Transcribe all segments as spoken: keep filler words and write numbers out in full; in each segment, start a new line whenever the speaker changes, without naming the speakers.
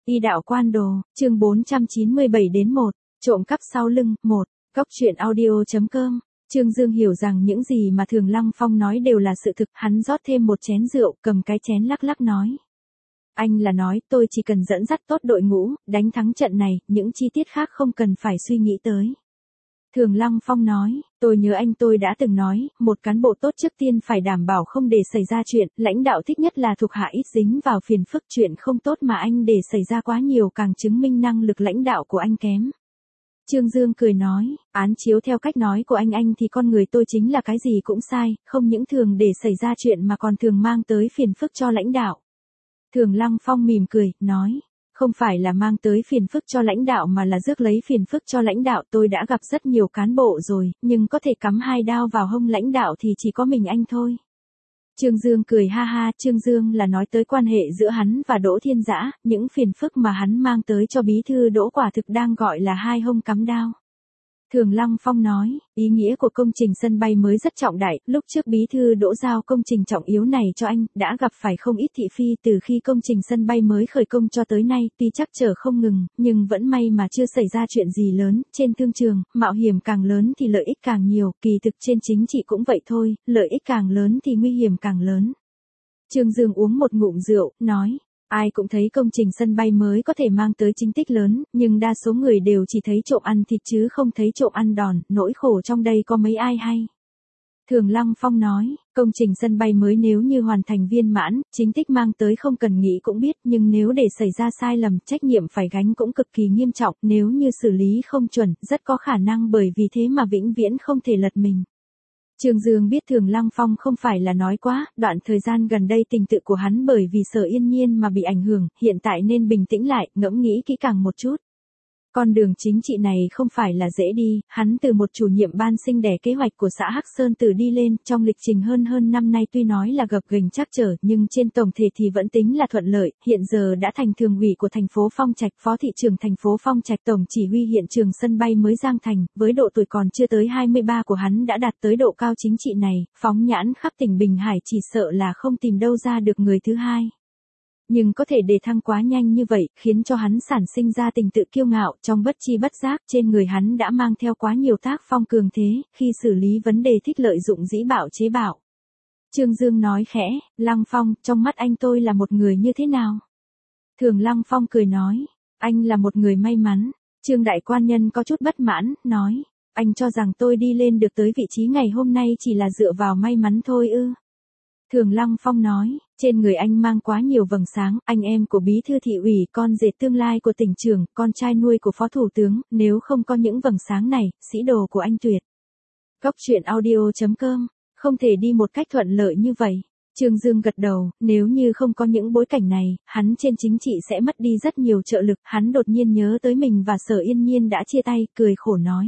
Y đạo quan đồ, chương bốn trăm chín mươi bảy đến một, trộm cắp sau lưng, một, góc truyện audio.com. Trương Dương hiểu rằng những gì mà Thường Lăng Phong nói đều là sự thực, hắn rót thêm một chén rượu, cầm cái chén lắc lắc nói. Anh là nói, tôi chỉ cần dẫn dắt tốt đội ngũ, đánh thắng trận này, những chi tiết khác không cần phải suy nghĩ tới. Thường Lăng Phong nói, tôi nhớ anh tôi đã từng nói, một cán bộ tốt trước tiên phải đảm bảo không để xảy ra chuyện, lãnh đạo thích nhất là thuộc hạ ít dính vào phiền phức, chuyện không tốt mà anh để xảy ra quá nhiều càng chứng minh năng lực lãnh đạo của anh kém. Trương Dương cười nói, án chiếu theo cách nói của anh anh thì con người tôi chính là cái gì cũng sai, không những thường để xảy ra chuyện mà còn thường mang tới phiền phức cho lãnh đạo. Thường Lăng Phong mỉm cười, nói, không phải là mang tới phiền phức cho lãnh đạo mà là rước lấy phiền phức cho lãnh đạo. Tôi đã gặp rất nhiều cán bộ rồi, nhưng có thể cắm hai đao vào hông lãnh đạo thì chỉ có mình anh thôi. Trương Dương cười ha ha, Trương Dương là nói tới quan hệ giữa hắn và Đỗ Thiên Dã, những phiền phức mà hắn mang tới cho bí thư Đỗ quả thực đang gọi là hai hông cắm đao. Thường Lăng Phong nói, ý nghĩa của công trình sân bay mới rất trọng đại, lúc trước bí thư Đỗ giao công trình trọng yếu này cho anh, đã gặp phải không ít thị phi từ khi công trình sân bay mới khởi công cho tới nay, tuy trắc trở không ngừng, nhưng vẫn may mà chưa xảy ra chuyện gì lớn, trên thương trường, mạo hiểm càng lớn thì lợi ích càng nhiều, kỳ thực trên chính trị cũng vậy thôi, lợi ích càng lớn thì nguy hiểm càng lớn. Trương Dương uống một ngụm rượu, nói. Ai cũng thấy công trình sân bay mới có thể mang tới chính tích lớn, nhưng đa số người đều chỉ thấy trộm ăn thịt chứ không thấy trộm ăn đòn, nỗi khổ trong đây có mấy ai hay. Thường Lăng Phong nói, công trình sân bay mới nếu như hoàn thành viên mãn, chính tích mang tới không cần nghĩ cũng biết, nhưng nếu để xảy ra sai lầm, trách nhiệm phải gánh cũng cực kỳ nghiêm trọng, nếu như xử lý không chuẩn, rất có khả năng bởi vì thế mà vĩnh viễn không thể lật mình. Trương Dương biết Thường Lăng Phong không phải là nói quá, đoạn thời gian gần đây tình tự của hắn bởi vì Sở Yên Nhiên mà bị ảnh hưởng, hiện tại nên bình tĩnh lại, ngẫm nghĩ kỹ càng một chút. Con đường chính trị này không phải là dễ đi, hắn từ một chủ nhiệm ban sinh đẻ kế hoạch của xã Hắc Sơn Tử đi lên, trong lịch trình hơn hơn năm nay tuy nói là gập ghềnh trắc trở, nhưng trên tổng thể thì vẫn tính là thuận lợi, hiện giờ đã thành thường ủy của thành phố Phong Trạch, phó thị trưởng thành phố Phong Trạch, tổng chỉ huy hiện trường sân bay mới Giang Thành, với độ tuổi còn chưa tới hai mươi ba của hắn đã đạt tới độ cao chính trị này, phóng nhãn khắp tỉnh Bình Hải chỉ sợ là không tìm đâu ra được người thứ hai. Nhưng có thể đề thăng quá nhanh như vậy, khiến cho hắn sản sinh ra tình tự kiêu ngạo, trong bất chi bất giác, trên người hắn đã mang theo quá nhiều tác phong cường thế, khi xử lý vấn đề thích lợi dụng dĩ bạo chế bạo. Trương Dương nói khẽ, Lăng Phong, trong mắt anh tôi là một người như thế nào? Thường Lăng Phong cười nói, anh là một người may mắn. Trương Đại Quan Nhân có chút bất mãn, nói, anh cho rằng tôi đi lên được tới vị trí ngày hôm nay chỉ là dựa vào may mắn thôi ư? Thường Lăng Phong nói, trên người anh mang quá nhiều vầng sáng, anh em của bí thư thị ủy, con rể tương lai của tỉnh trưởng, con trai nuôi của phó thủ tướng, nếu không có những vầng sáng này, sĩ đồ của anh tuyệt. Góc truyện audio.com, không thể đi một cách thuận lợi như vậy. Trương Dương gật đầu, nếu như không có những bối cảnh này, hắn trên chính trị sẽ mất đi rất nhiều trợ lực, hắn đột nhiên nhớ tới mình và Sở Yên Nhiên đã chia tay, cười khổ nói.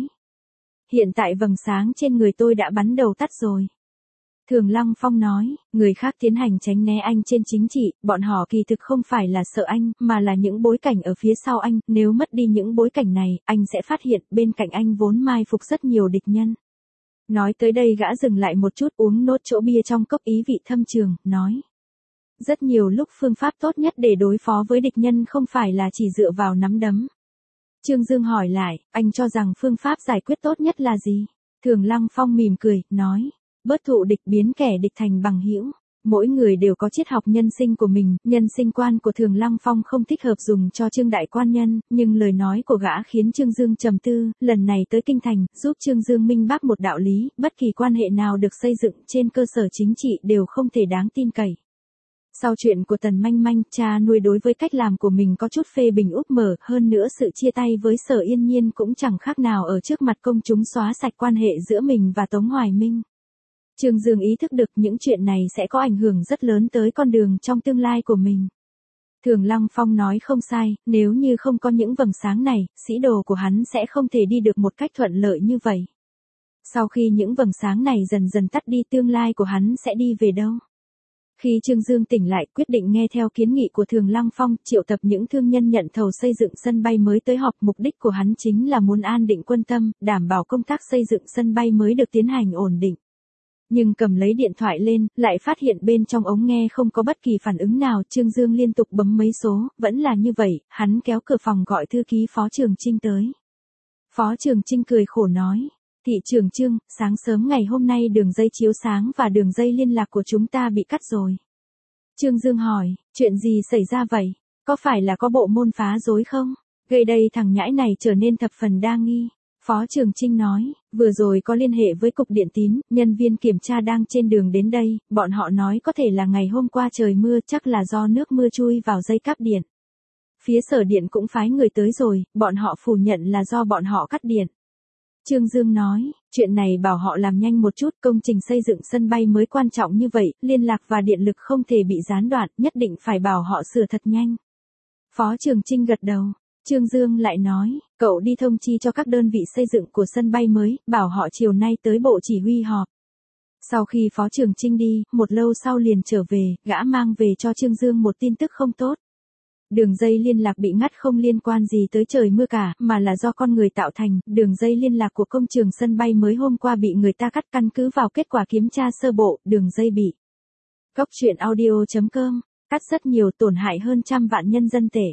Hiện tại vầng sáng trên người tôi đã bắn đầu tắt rồi. Thường Lăng Phong nói, người khác tiến hành tránh né anh trên chính trị, bọn họ kỳ thực không phải là sợ anh, mà là những bối cảnh ở phía sau anh, nếu mất đi những bối cảnh này, anh sẽ phát hiện bên cạnh anh vốn mai phục rất nhiều địch nhân. Nói tới đây gã dừng lại một chút, uống nốt chỗ bia trong cốc ý vị thâm trường, nói. Rất nhiều lúc phương pháp tốt nhất để đối phó với địch nhân không phải là chỉ dựa vào nắm đấm. Trương Dương hỏi lại, anh cho rằng phương pháp giải quyết tốt nhất là gì? Thường Lăng Phong mỉm cười, nói. Bớt thụ địch biến kẻ địch thành bằng hữu. Mỗi người đều có triết học nhân sinh của mình, nhân sinh quan của Thường Lăng Phong không thích hợp dùng cho Trương Đại Quan Nhân, nhưng lời nói của gã khiến Trương Dương trầm tư, lần này tới Kinh Thành, giúp Trương Dương minh bác một đạo lý, bất kỳ quan hệ nào được xây dựng trên cơ sở chính trị đều không thể đáng tin cậy. Sau chuyện của Tần Manh Manh, cha nuôi đối với cách làm của mình có chút phê bình úp mở, hơn nữa sự chia tay với Sở Yên Nhiên cũng chẳng khác nào ở trước mặt công chúng xóa sạch quan hệ giữa mình và Tống Hoài Minh. Trương Dương ý thức được những chuyện này sẽ có ảnh hưởng rất lớn tới con đường trong tương lai của mình. Thường Lăng Phong nói không sai, nếu như không có những vầng sáng này, sĩ đồ của hắn sẽ không thể đi được một cách thuận lợi như vậy. Sau khi những vầng sáng này dần dần tắt đi, tương lai của hắn sẽ đi về đâu? Khi Trương Dương tỉnh lại, quyết định nghe theo kiến nghị của Thường Lăng Phong, triệu tập những thương nhân nhận thầu xây dựng sân bay mới tới họp. Mục đích của hắn chính là muốn an định quân tâm, đảm bảo công tác xây dựng sân bay mới được tiến hành ổn định. Nhưng cầm lấy điện thoại lên, lại phát hiện bên trong ống nghe không có bất kỳ phản ứng nào. Trương Dương liên tục bấm mấy số, vẫn là như vậy, hắn kéo cửa phòng gọi thư ký Phó Trường Chinh tới. Phó Trường Chinh cười khổ nói, thị trưởng Trương, sáng sớm ngày hôm nay đường dây chiếu sáng và đường dây liên lạc của chúng ta bị cắt rồi. Trương Dương hỏi, chuyện gì xảy ra vậy? Có phải là có bộ môn phá rối không? Gây đây thằng nhãi này trở nên thập phần đa nghi. Phó Trường Chinh nói, vừa rồi có liên hệ với cục điện tín, nhân viên kiểm tra đang trên đường đến đây, bọn họ nói có thể là ngày hôm qua trời mưa, chắc là do nước mưa chui vào dây cáp điện. Phía sở điện cũng phái người tới rồi, bọn họ phủ nhận là do bọn họ cắt điện. Trương Dương nói, chuyện này bảo họ làm nhanh một chút, công trình xây dựng sân bay mới quan trọng như vậy, liên lạc và điện lực không thể bị gián đoạn, nhất định phải bảo họ sửa thật nhanh. Phó Trường Chinh gật đầu. Trương Dương lại nói, cậu đi thông chi cho các đơn vị xây dựng của sân bay mới, bảo họ chiều nay tới bộ chỉ huy họp. Sau khi Phó Trường Chinh đi, một lâu sau liền trở về, gã mang về cho Trương Dương một tin tức không tốt. Đường dây liên lạc bị ngắt không liên quan gì tới trời mưa cả, mà là do con người tạo thành. Đường dây liên lạc của công trường sân bay mới hôm qua bị người ta cắt, căn cứ vào kết quả kiểm tra sơ bộ, đường dây bị. Góc truyện audio chấm com, cắt rất nhiều, tổn hại hơn trăm vạn nhân dân tệ.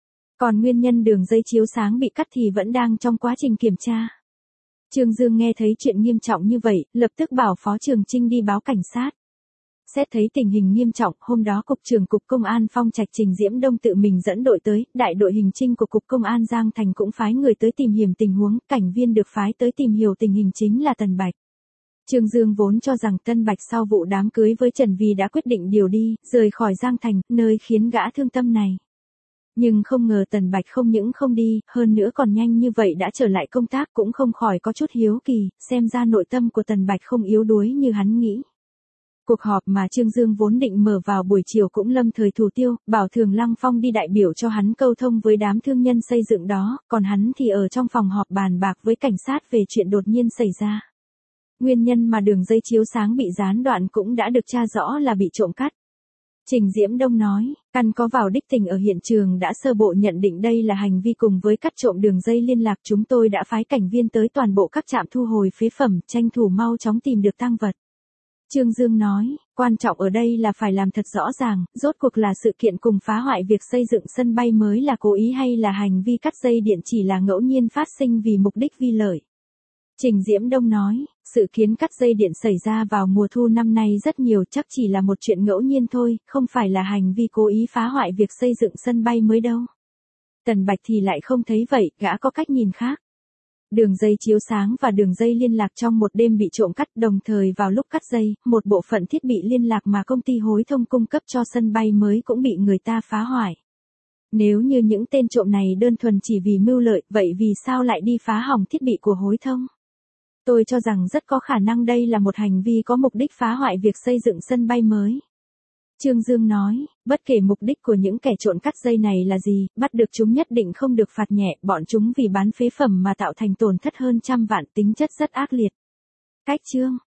Còn nguyên nhân đường dây chiếu sáng bị cắt thì vẫn đang trong quá trình kiểm tra. Trương Dương nghe thấy chuyện nghiêm trọng như vậy, lập tức bảo Phó Trường Chinh đi báo cảnh sát. Xét thấy tình hình nghiêm trọng, hôm đó Cục trưởng Cục Công an Phong Trạch Trình Diễm Đông tự mình dẫn đội tới, đại đội hình trinh của Cục Công an Giang Thành cũng phái người tới tìm hiểu tình huống, cảnh viên được phái tới tìm hiểu tình hình chính là Tần Bạch. Trương Dương vốn cho rằng Tân Bạch sau vụ đám cưới với Trần Vi đã quyết định điều đi, rời khỏi Giang Thành, nơi khiến gã thương tâm này. Nhưng không ngờ Tần Bạch không những không đi, hơn nữa còn nhanh như vậy đã trở lại công tác, cũng không khỏi có chút hiếu kỳ, xem ra nội tâm của Tần Bạch không yếu đuối như hắn nghĩ. Cuộc họp mà Trương Dương vốn định mở vào buổi chiều cũng lâm thời thủ tiêu, bảo Thường Lăng Phong đi đại biểu cho hắn câu thông với đám thương nhân xây dựng đó, còn hắn thì ở trong phòng họp bàn bạc với cảnh sát về chuyện đột nhiên xảy ra. Nguyên nhân mà đường dây chiếu sáng bị gián đoạn cũng đã được tra rõ là bị trộm cắt. Trình Diễm Đông nói, căn có vào đích tình ở hiện trường đã sơ bộ nhận định đây là hành vi cùng với cắt trộm đường dây liên lạc, chúng tôi đã phái cảnh viên tới toàn bộ các trạm thu hồi phế phẩm, tranh thủ mau chóng tìm được tang vật. Trương Dương nói, quan trọng ở đây là phải làm thật rõ ràng, rốt cuộc là sự kiện cùng phá hoại việc xây dựng sân bay mới là cố ý hay là hành vi cắt dây điện chỉ là ngẫu nhiên phát sinh vì mục đích vi lợi. Trình Diễm Đông nói, sự kiến cắt dây điện xảy ra vào mùa thu năm nay rất nhiều, chắc chỉ là một chuyện ngẫu nhiên thôi, không phải là hành vi cố ý phá hoại việc xây dựng sân bay mới đâu. Tần Bạch thì lại không thấy vậy, gã có cách nhìn khác. Đường dây chiếu sáng và đường dây liên lạc trong một đêm bị trộm cắt, đồng thời vào lúc cắt dây, một bộ phận thiết bị liên lạc mà công ty Hối Thông cung cấp cho sân bay mới cũng bị người ta phá hoại. Nếu như những tên trộm này đơn thuần chỉ vì mưu lợi, vậy vì sao lại đi phá hỏng thiết bị của Hối Thông? Tôi cho rằng rất có khả năng đây là một hành vi có mục đích phá hoại việc xây dựng sân bay mới. Trương Dương nói, bất kể mục đích của những kẻ trộm cắt dây này là gì, bắt được chúng nhất định không được phạt nhẹ, bọn chúng vì bán phế phẩm mà tạo thành tổn thất hơn trăm vạn, tính chất rất ác liệt. Cách chương